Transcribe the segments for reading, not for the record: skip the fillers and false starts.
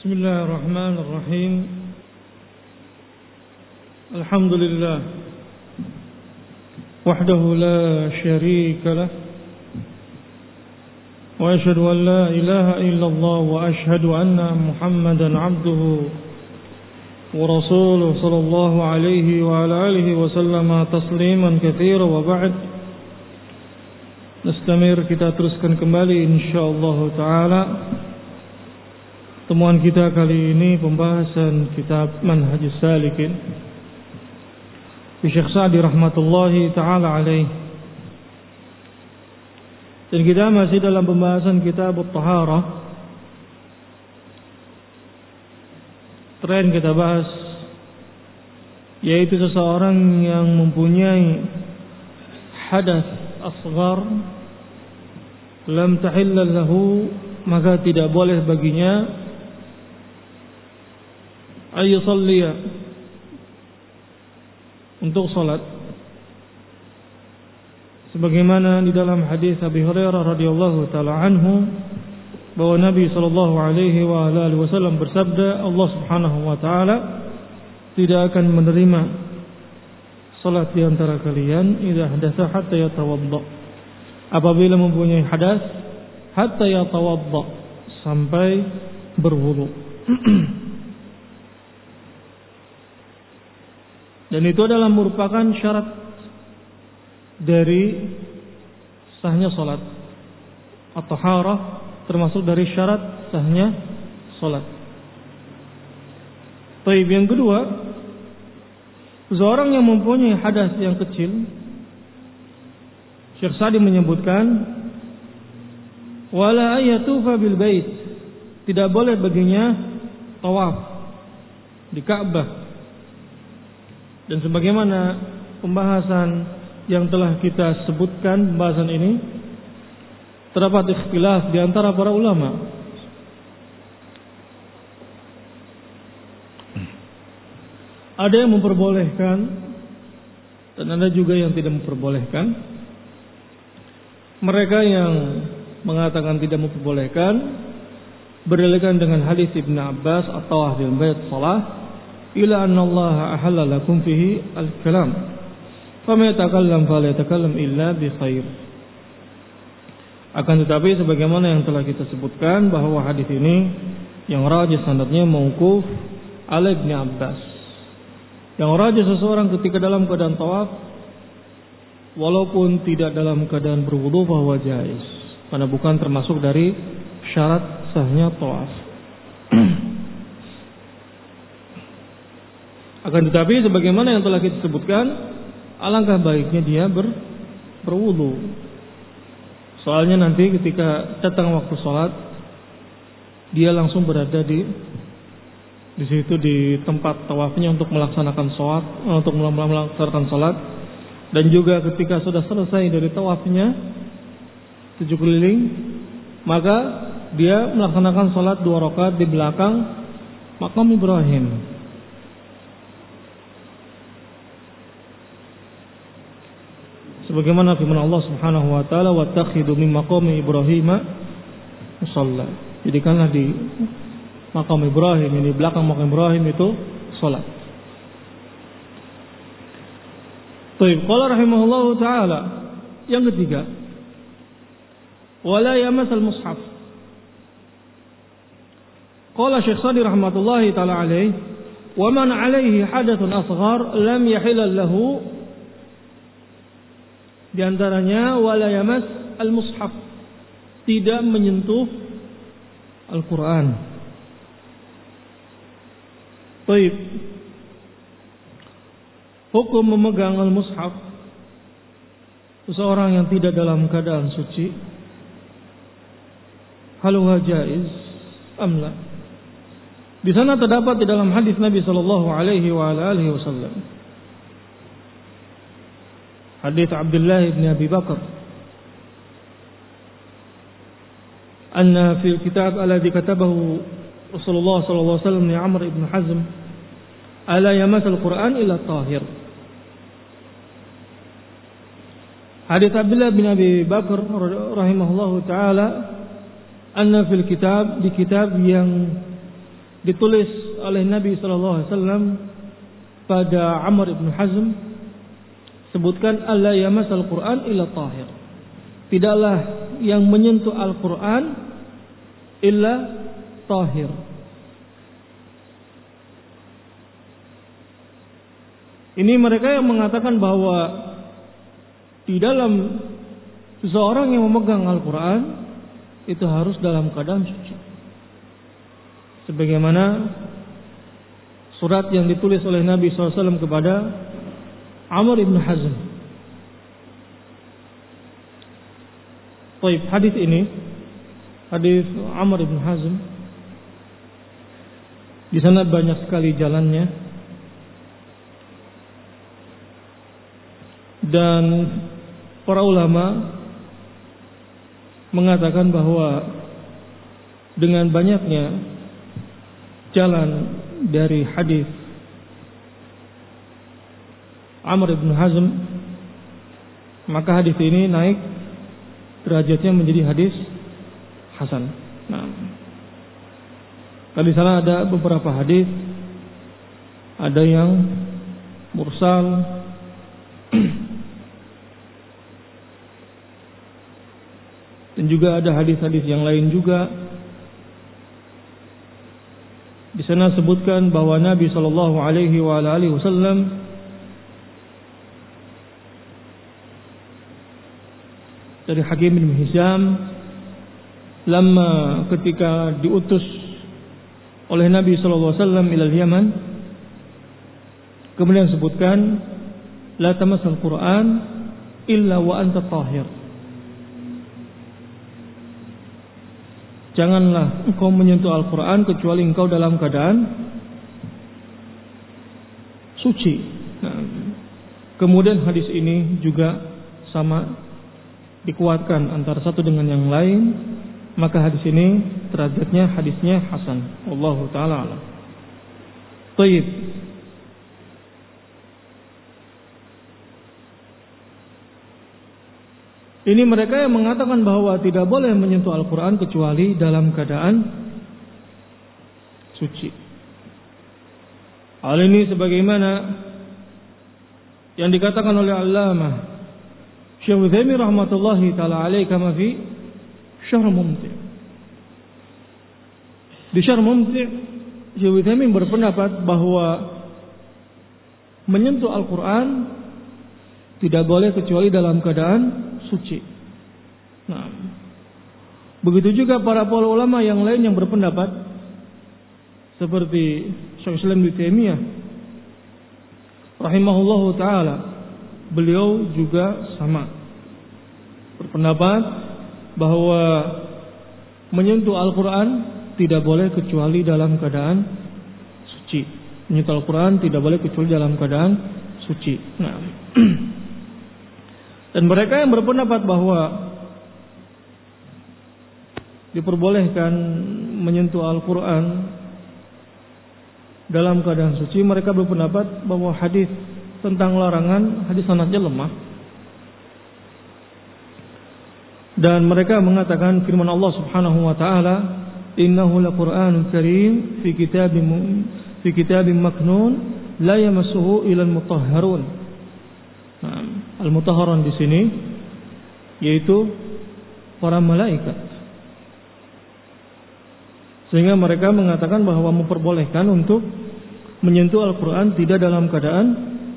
Bismillahirrahmanirrahim. Alhamdulillah wahdahu la syarika lah wa asyhadu an la ilaha illallah wa asyhadu anna Muhammadan abduhu wa rasuluhu sallallahu alaihi wa ala alihi wa sallama tasliman katsira wa ba'd. Nastamir, kita teruskan kembali insyaallah taala temuan kita kali ini, pembahasan kitab Manhajus Salikin Syekh Sa'di rahmatullahi ta'ala alaih. Dan kita masih dalam pembahasan kitab At-Taharah. Terakhir kita bahas yaitu seseorang yang mempunyai hadas asghar lam tahilla lahu, maka tidak boleh baginya ayusalliya, untuk salat, sebagaimana di dalam hadis Abi Hurairah radhiyallahu taala anhu bahwa Nabi sallallahu alaihi wa alihi wasallam bersabda, Allah Subhanahu wa taala tidak akan menerima salat di antara kalian idza hadatsa hatta yatawadda, apabila mempunyai hadas hatta yatawadda, sampai berwudu. Dan itu adalah merupakan syarat dari sahnya salat. At-taharah termasuk dari syarat sahnya salat. Baik, yang kedua, seorang yang mempunyai hadas yang kecil, Syekh Sa'di menyebutkan wala ayatufa bil bait, tidak boleh baginya tawaf di Ka'bah. Dan sebagaimana pembahasan yang telah kita sebutkan, pembahasan ini terdapat ikhtilaf di antara para ulama. Ada yang memperbolehkan dan ada juga yang tidak memperbolehkan. Mereka yang mengatakan tidak memperbolehkan berdalilkan dengan hadis Ibnu Abbas atau ahlul bait salah ila anna Allah ahalla lakum fihi al-kalam fama yatakallam fala yatakallam illa bi khair. Akan tetapi sebagaimana yang telah kita sebutkan bahwa hadis ini yang rajih sanadnya mauquf ala Ibnu Abbas. Yang rajih seseorang ketika dalam keadaan tawaf walaupun tidak dalam keadaan berwudu bahwa jaiz, karena bukan termasuk dari syarat sahnya tawaf. Akan tetapi sebagaimana yang telah kita sebutkan, alangkah baiknya dia berwudu. Soalnya nanti ketika datang waktu sholat, dia langsung berada di situ di tempat tawafnya untuk melaksanakan sholat, dan juga ketika sudah selesai dari tawafnya 7 keliling, maka dia melaksanakan sholat 2 rakaat di belakang makam Ibrahim. Sebagaimana firman Allah Subhanahu wa taala, "Wattakhidhu min maqami Ibrahim musalla." Jadikanlah di makam Ibrahim, ini belakang makam Ibrahim itu salat. Baik, qala rahimahullahu taala, yang ketiga, wala yamasal mushaf. Qala Syekh Sa'di rahmatullahi taala alaihi, wa man alaihi hadathun asghar lam yahilla lahu, di antaranya wala yamas al-mushaf, tidak menyentuh Al-Quran. Baik, hukum memegang al-mushaf seseorang yang tidak dalam keadaan suci, hal huwa jaiz am la? Di sana terdapat di dalam hadis Nabi sallallahu alaihi wa alihi wasallam, hadis Abdullah bin Abi Bakar, anna fil kitab alladhi katabahu Rasulullah sallallahu alaihi wasallam li Amr ibn Hazm, ala yamas al-Quran illa tahir. Hadis Abdullah bin Abi Bakar rahimahullahu taala, anna fil kitab, di kitab yang ditulis oleh Nabi sallallahu alaihi wasallam pada Amr ibn Hazm, sebutkan alla yamasal Qur'an illa tahir. Tidaklah yang menyentuh Al-Qur'an illa tahir. Ini mereka yang mengatakan bahwa di dalam seseorang yang memegang Al-Quran itu harus dalam keadaan suci. Sebagaimana surat yang ditulis oleh Nabi SAW kepada Amr ibn Hazm. Baik, hadis ini, hadis Amr ibn Hazm, di sana banyak sekali jalannya. Dan para ulama mengatakan bahwa dengan banyaknya jalan dari hadis Amr ibn Hazm, maka hadis ini naik derajatnya menjadi hadis hasan. Nah, di sana ada beberapa hadis, ada yang mursal, dan juga ada hadis-hadis yang lain juga. Di sana sebutkan bahwa Nabi sallallahu alaihi wasallam dari Hakim bin Hizam, lama ketika diutus oleh Nabi sallallahu alaihi wasallam ila Yaman, kemudian sebutkan la tamassal Qur'an illa wa anta tahir. Janganlah engkau menyentuh Al-Quran kecuali engkau dalam keadaan suci. Nah, kemudian hadis ini juga sama dikuatkan antara satu dengan yang lain, maka hadis ini derajatnya hadisnya hasan. Wallahu taala alam. Baik. Ini mereka yang mengatakan bahwa tidak boleh menyentuh Al-Quran kecuali dalam keadaan suci. Hal ini sebagaimana yang dikatakan oleh Allamah Syekh Utsaimin rahmatullahi taala alaihi kama fi Syarh Mumti'. Di Syarh Mumti' Syekh Utsaimin berpendapat bahwa menyentuh Al-Quran tidak boleh kecuali dalam keadaan suci. Nah, begitu juga para ulama yang lain yang berpendapat seperti Syekh Islam Ibnu Taimiyah rahimahullahu taala, beliau juga sama berpendapat bahwa menyentuh Al-Quran tidak boleh kecuali dalam keadaan suci. Menyentuh Al-Quran tidak boleh kecuali dalam keadaan suci. Nah, dan mereka yang berpendapat bahwa diperbolehkan menyentuh Al-Quran dalam keadaan suci, mereka berpendapat bahwa hadis tentang larangan, hadis sanadnya lemah. Dan mereka mengatakan firman Allah Subhanahu wa taala, "Innahu laqur'anun karim fi kitabim maknun la yamassuhu ilal mutahharun." Nah, al-mutahharun di sini yaitu para malaikat. Sehingga mereka mengatakan bahwa memperbolehkan untuk menyentuh Al-Quran tidak dalam keadaan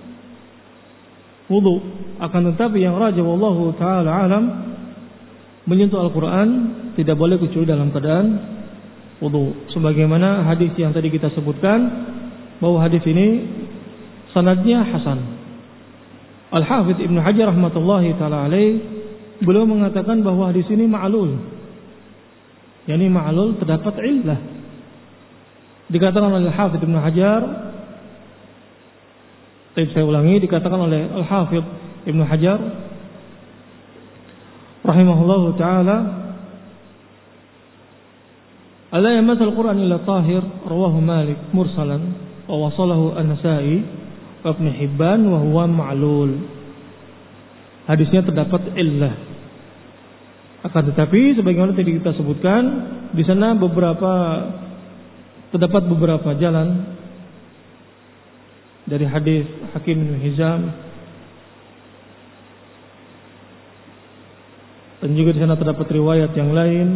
wudu. Akan tetapi yang rajih wallahu taala alam, menyentuh Al-Quran tidak boleh kecuali dalam keadaan wudu. Sebagaimana hadis yang tadi kita sebutkan, bahwa hadis ini sanadnya hasan. Al-Hafidz Ibnu Hajar rahmatullahi taala alaih, beliau mengatakan bahwa hadis ini ma'lul. Yani ma'lul, terdapat illah. Dikatakan oleh Al-Hafidz Ibnu Hajar, saya ulangi, dikatakan oleh Al-Hafidz Ibnu Hajar rahimahullahu taala, "Alla yamasal Qur'an illa tahir," rawahu Malik mursalan wa wasalahu An-Nasa'i Ibn Hibban wa huwa ma'lul. Hadisnya terdapat illah. Akan tetapi sebagaimana tadi kita sebutkan, di sana beberapa terdapat beberapa jalan dari hadis Hakim bin Hizam, dan juga di sana terdapat riwayat yang lain.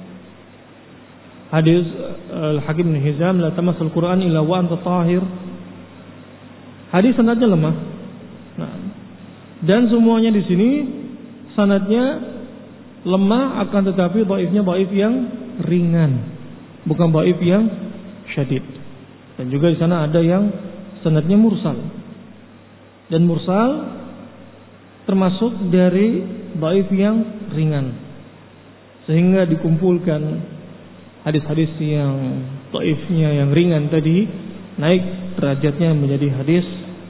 Hadis Hakim bin Hizam, la tamassul Quran illa wa anta tahir. Hadis sanadnya lemah. Nah, dan semuanya di sini sanadnya lemah, akan tetapi dhaifnya dhaif yang ringan, bukan dhaif yang syadid. Dan juga di sana ada yang sanadnya mursal. Dan mursal termasuk dari dhaif yang ringan. Sehingga dikumpulkan hadis-hadis yang dhaifnya yang ringan tadi naik derajatnya menjadi hadis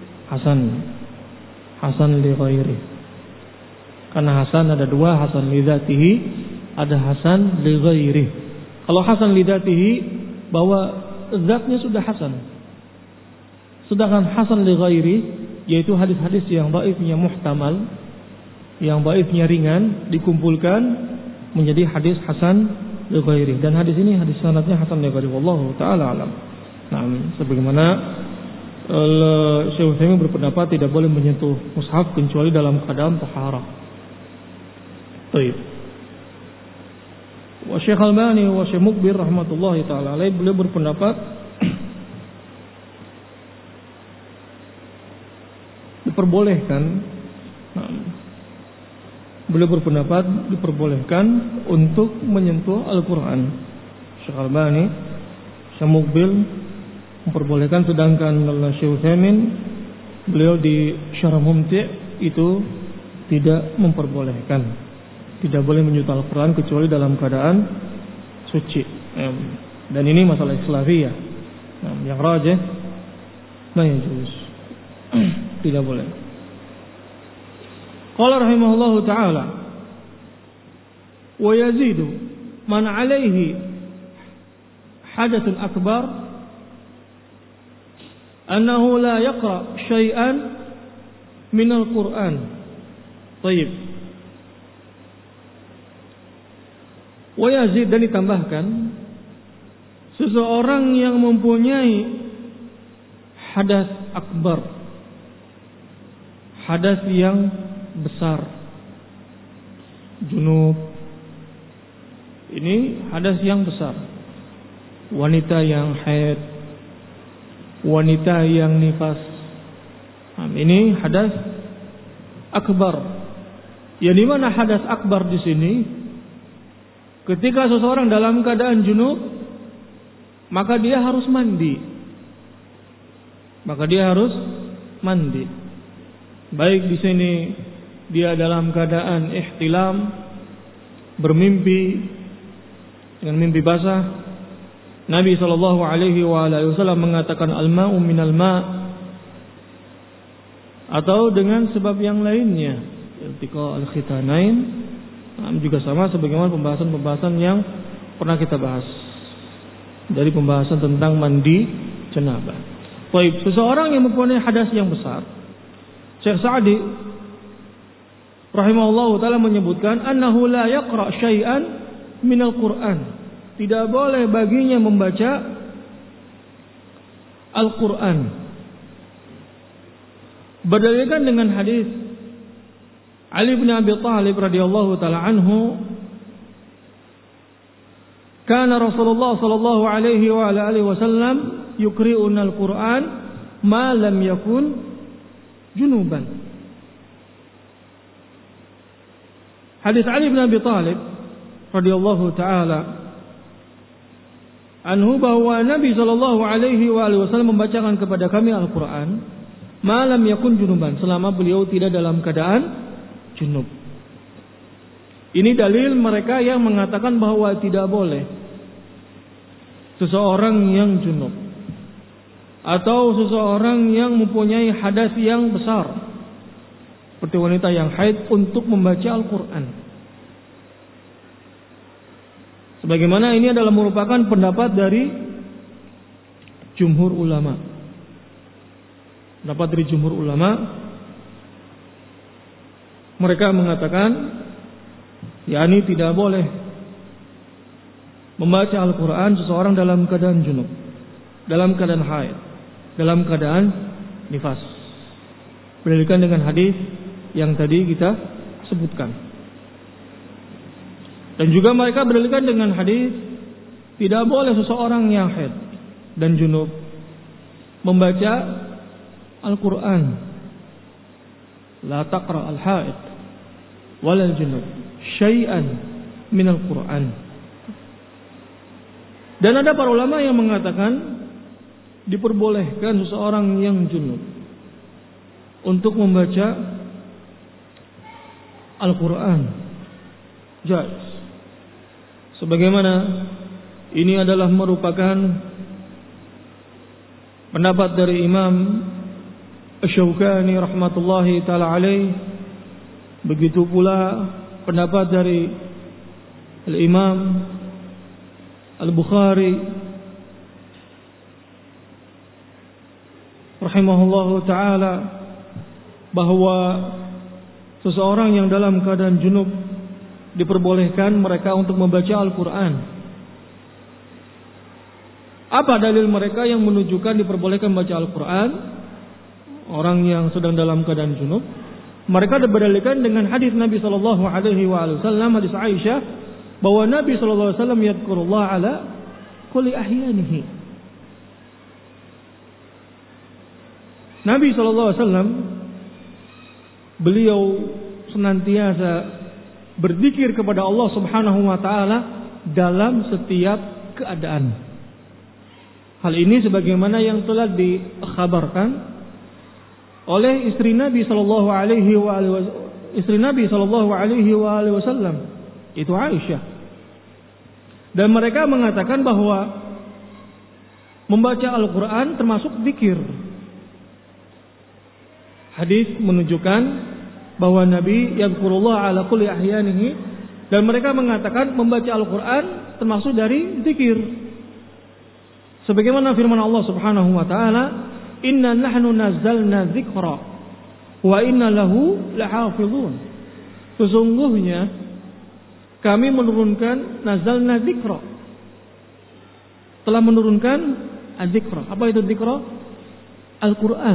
hasan li ghairi. Karena hasan ada dua, hasan li dzatihi, ada hasan li ghairi. Kalau hasan li dzatihi bahwa zatnya sudah hasan. Sedangkan hasan li ghairi yaitu hadis-hadis yang dhaifnya muhtamal, yang dhaifnya ringan dikumpulkan menjadi hadis hasan li ghairi. Dan hadis ini hadis sanadnya hasan li ghairi, wallahu taala alam. Nah, sebagaimana Syekh Utsaimin berpendapat tidak boleh menyentuh mushaf kecuali dalam keadaan taharah. Baik. Wa Syekh Albani wa Syekh Mukbir rahmatullahi taala alaihi beliau berpendapat diperbolehkan. Beliau berpendapat diperbolehkan untuk menyentuh Al-Quran. Syekh Albani, Syekh Mukbir memperbolehkan, sedangkan Syekh Utsaimin beliau di Syarah Mumti' itu tidak memperbolehkan. Tidak boleh menyentuh Al-Quran kecuali dalam keadaan suci. Dan ini masalah khilafiyah. Yang rajih la yajuz. Tidak boleh. Qala rahimahullahu ta'ala wa yazidu man alaihi hadathun akbar annahu la yaqra syai'an min al-Qur'an. Baik. Wa yazid, dan ditambahkan seseorang yang mempunyai hadas akbar, hadas yang besar, junub, ini hadas yang besar, wanita yang haid, wanita yang nifas, ini hadas akbar. Yang dimana hadas akbar di sini, ketika seseorang dalam keadaan junub, maka dia harus mandi. Baik di sini dia dalam keadaan ihtilam, bermimpi dengan mimpi basah. Nabi SAW mengatakan al-ma'u minal ma', atau dengan sebab yang lainnya, iltiqa al-khitanain, juga sama sebagaimana pembahasan-pembahasan yang pernah kita bahas dari pembahasan tentang mandi janabah. Baik, seseorang yang mempunyai hadas yang besar, Syekh Sa'di rahimahullahu taala menyebutkan annahu la yaqra syai'an minal Qur'an. Tidak boleh baginya membaca Al-Qur'an. Berdasarkan dengan hadis Ali bin Abi Thalib radhiyallahu taala anhu, kana Rasulullah sallallahu alaihi wa alihi wasallam yukri'una al-Qur'an ma lam yakun junuban. Hadis Ali bin Abi Thalib radhiyallahu taala anhu bahwa Nabi sallallahu alaihi wa alihi wasallam membacakan kepada kami Al-Qur'an ma lam yakun junuban, selama beliau tidak dalam keadaan junub. Ini dalil mereka yang mengatakan bahwa tidak boleh seseorang yang junub atau seseorang yang mempunyai hadas yang besar seperti wanita yang haid untuk membaca Al-Quran. Sebagaimana ini adalah merupakan pendapat dari jumhur ulama. Pendapat dari jumhur ulama, mereka mengatakan yakni tidak boleh membaca Al-Quran seseorang dalam keadaan junub. dalam keadaan haid, dalam keadaan nifas. Berdasarkan dengan hadis yang tadi kita sebutkan. Dan juga mereka berdasarkan dengan hadis tidak boleh seseorang yang haid dan junub membaca Al-Quran. La taqra al-haid wal junub syai'an min al-Quran. Dan ada para ulama yang mengatakan diperbolehkan seseorang yang junub untuk membaca Al-Quran. Jaiz. Sebagaimana ini adalah merupakan pendapat dari Imam Asy-Syaukani rahmatullahi taala alaih. Begitu pula pendapat dari Al-Imam Al-Bukhari rahimahullahu taala, bahwa seseorang yang dalam keadaan junub diperbolehkan mereka untuk membaca Al-Quran. Apa dalil mereka yang menunjukkan diperbolehkan membaca Al-Quran? Orang yang sedang dalam keadaan junub, mereka berdalilkan dengan hadis Nabi sallallahu alaihi wasallam, hadis Aisyah, bahwa Nabi sallallahu alaihi wasallam yadhkurullah ala kulli ahyanihi. Nabi sallallahu alaihi wasallam beliau senantiasa berzikir kepada Allah Subhanahu wa taala dalam setiap keadaan. Hal ini sebagaimana yang telah dikhabarkan oleh istri Nabi sallallahu alaihi wasallam, itu Aisyah. Dan mereka mengatakan bahwa membaca Al-Qur'an termasuk zikir. Hadis menunjukkan bahwa Nabi yadhkurullah ala kulli ahyanihi, dan mereka mengatakan membaca Al-Qur'an termasuk dari zikir. Sebagaimana firman Allah Subhanahu wa taala, "Inna nahnu nazzalna dzikra wa inna lahu lahafizun." Sesungguhnya kami menurunkan nazzalna dzikra. Telah menurunkan az-dzikra. Apa itu dzikra? Al-Qur'an.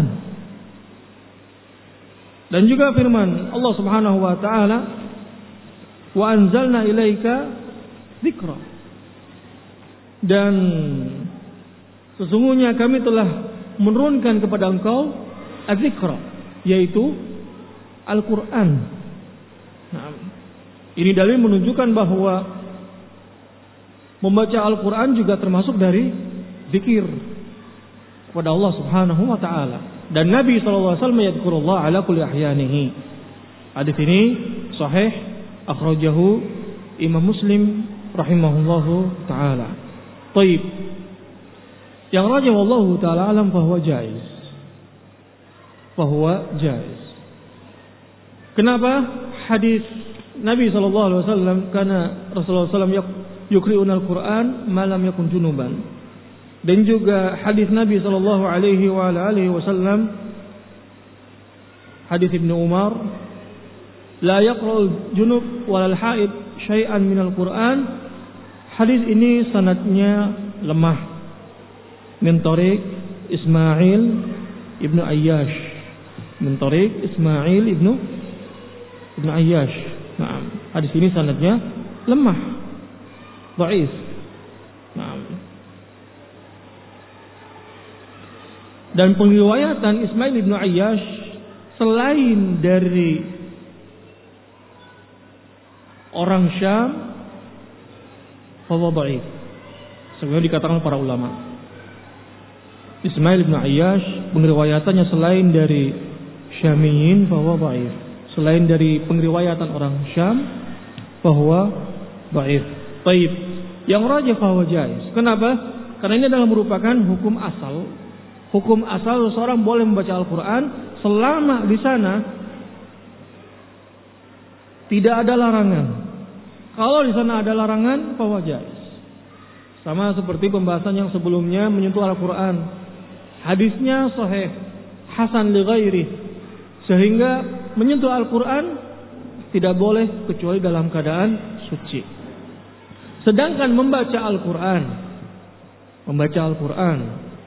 Dan juga firman Allah Subhanahu wa taala, "Wa anzalna ilaika dzikra." Dan sesungguhnya kami telah menurunkan kepada engkau az-dzikra, yaitu Al-Qur'an. Nah, ini dalil menunjukkan bahwa membaca Al-Qur'an juga termasuk dari zikir kepada Allah Subhanahu wa taala. Dan Nabi sallallahu alaihi wasallam yadhkurullah ala kulli ahyanihi. Hadis ini sahih, akhrajahu Imam Muslim rahimahullahu taala. Baik. Yang rajih wallahu taala alam bahwa jaiz. Bahwa jaiz. Kenapa? Hadis Nabi sallallahu alaihi wasallam, karena Rasulullah sallallahu alaihi wasallam yukri'una al-Qur'an ma lam yakun junuban. Dan juga hadis Nabi sallallahu alaihi wasallam, hadis Ibnu Umar, la yaqra'ul junub walal haid syai'an minal Qur'an. Hadis ini sanadnya lemah. Min tariq Ismail ibnu Ayyash. Min tariq Ismail ibnu Ayyash. Nah, hadis ini sanadnya lemah, dhaif. Nah, dan pengriwayatan Ismail ibnu Ayyash selain dari orang Syam, bahwa dhaif. Sebenarnya dikatakan para ulama, Ismail ibnu Ayyash pengriwayatannya selain dari Syamiyin bahwa dhaif. Selain dari pengriwayatan orang Syam bahwa dhaif. Baik. Yang rajih bahwa jaiz. Kenapa? Karena ini adalah merupakan hukum asal. Hukum asal seorang boleh membaca Al-Quran selama di sana tidak ada larangan. Kalau di sana ada larangan, bahwa jaiz. Sama seperti pembahasan yang sebelumnya menyentuh Al-Quran. Hadisnya sahih, hasan li ghairi, sehingga menyentuh Al-Quran tidak boleh kecuali dalam keadaan suci. Sedangkan membaca Al-Quran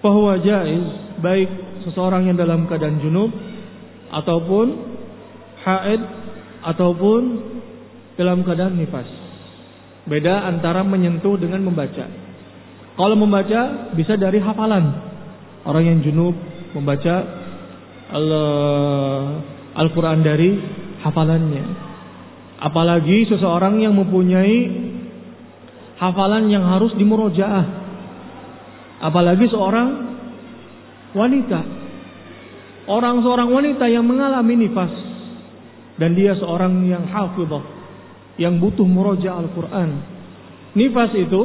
fahuwa jaiz, baik seseorang yang dalam keadaan junub ataupun haid ataupun dalam keadaan nifas. Beda antara menyentuh dengan membaca. Kalau membaca bisa dari hafalan. Orang yang junub membaca Al-Quran dari hafalannya. Apalagi seseorang yang mempunyai hafalan yang harus dimurojaah. Apalagi seorang wanita. Seorang wanita yang mengalami nifas. Dan dia seorang yang hafidhah, yang butuh murojaah Al-Quran. Nifas itu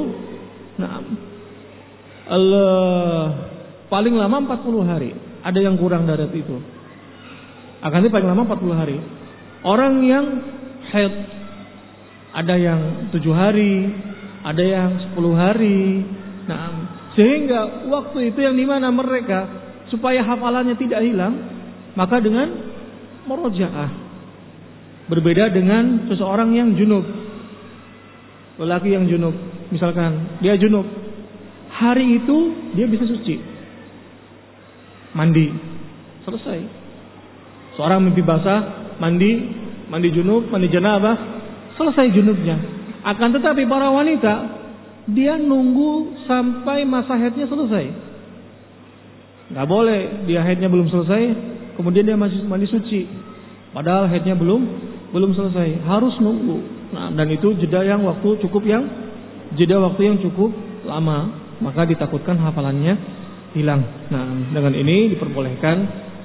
paling lama 40 hari. Ada yang kurang dari itu. Akan tetapi paling lama 40 hari. Orang yang haid, ada yang 7 hari, ada yang 10 hari. Sehingga waktu itu yang dimana mereka supaya hafalannya tidak hilang, maka dengan murojaah. Berbeda dengan seseorang yang junub. Lelaki yang junub, misalkan dia junub, hari itu dia bisa suci, mandi, selesai. Seorang mimpi basah, mandi junub, mandi janabah, selesai junubnya. Akan tetapi para wanita, dia nunggu sampai masa haidnya selesai. Gak boleh dia haidnya belum selesai, kemudian dia masih mandi suci, padahal haidnya belum selesai, harus nunggu. Dan itu jeda waktu yang cukup lama, maka ditakutkan hafalannya hilang. Dengan ini diperbolehkan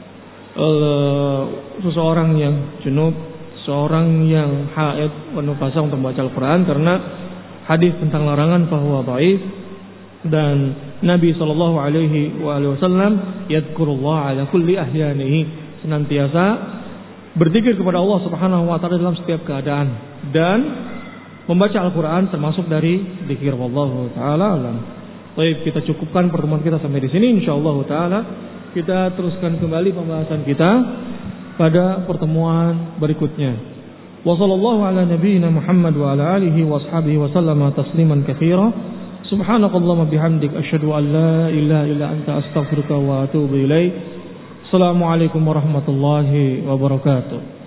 seseorang yang junub, seorang yang haid, wanufasa untuk membaca Al-Quran, karena hadis tentang larangan bahwa dhaif. Dan Nabi SAW yadhkurullah ala kulli ahyanihi, senantiasa berzikir kepada Allah Subhanahu wa taala dalam setiap keadaan, dan membaca Al-Quran termasuk dari zikir. Wallahu taala alam. Baik, kita cukupkan pertemuan kita sampai di sini. Insyaallah taala kita teruskan kembali pembahasan kita pada pertemuan berikutnya. Wa sallallahu ala nabiyyina Muhammad wa ala alihi wa ashabihi wa sallama tasliman katsira. Subhanakallahumma bihamdik asyhadu an la ilaha illa anta astaghfiruka wa atubu ilaik. Assalamualaikum warahmatullahi wabarakatuh.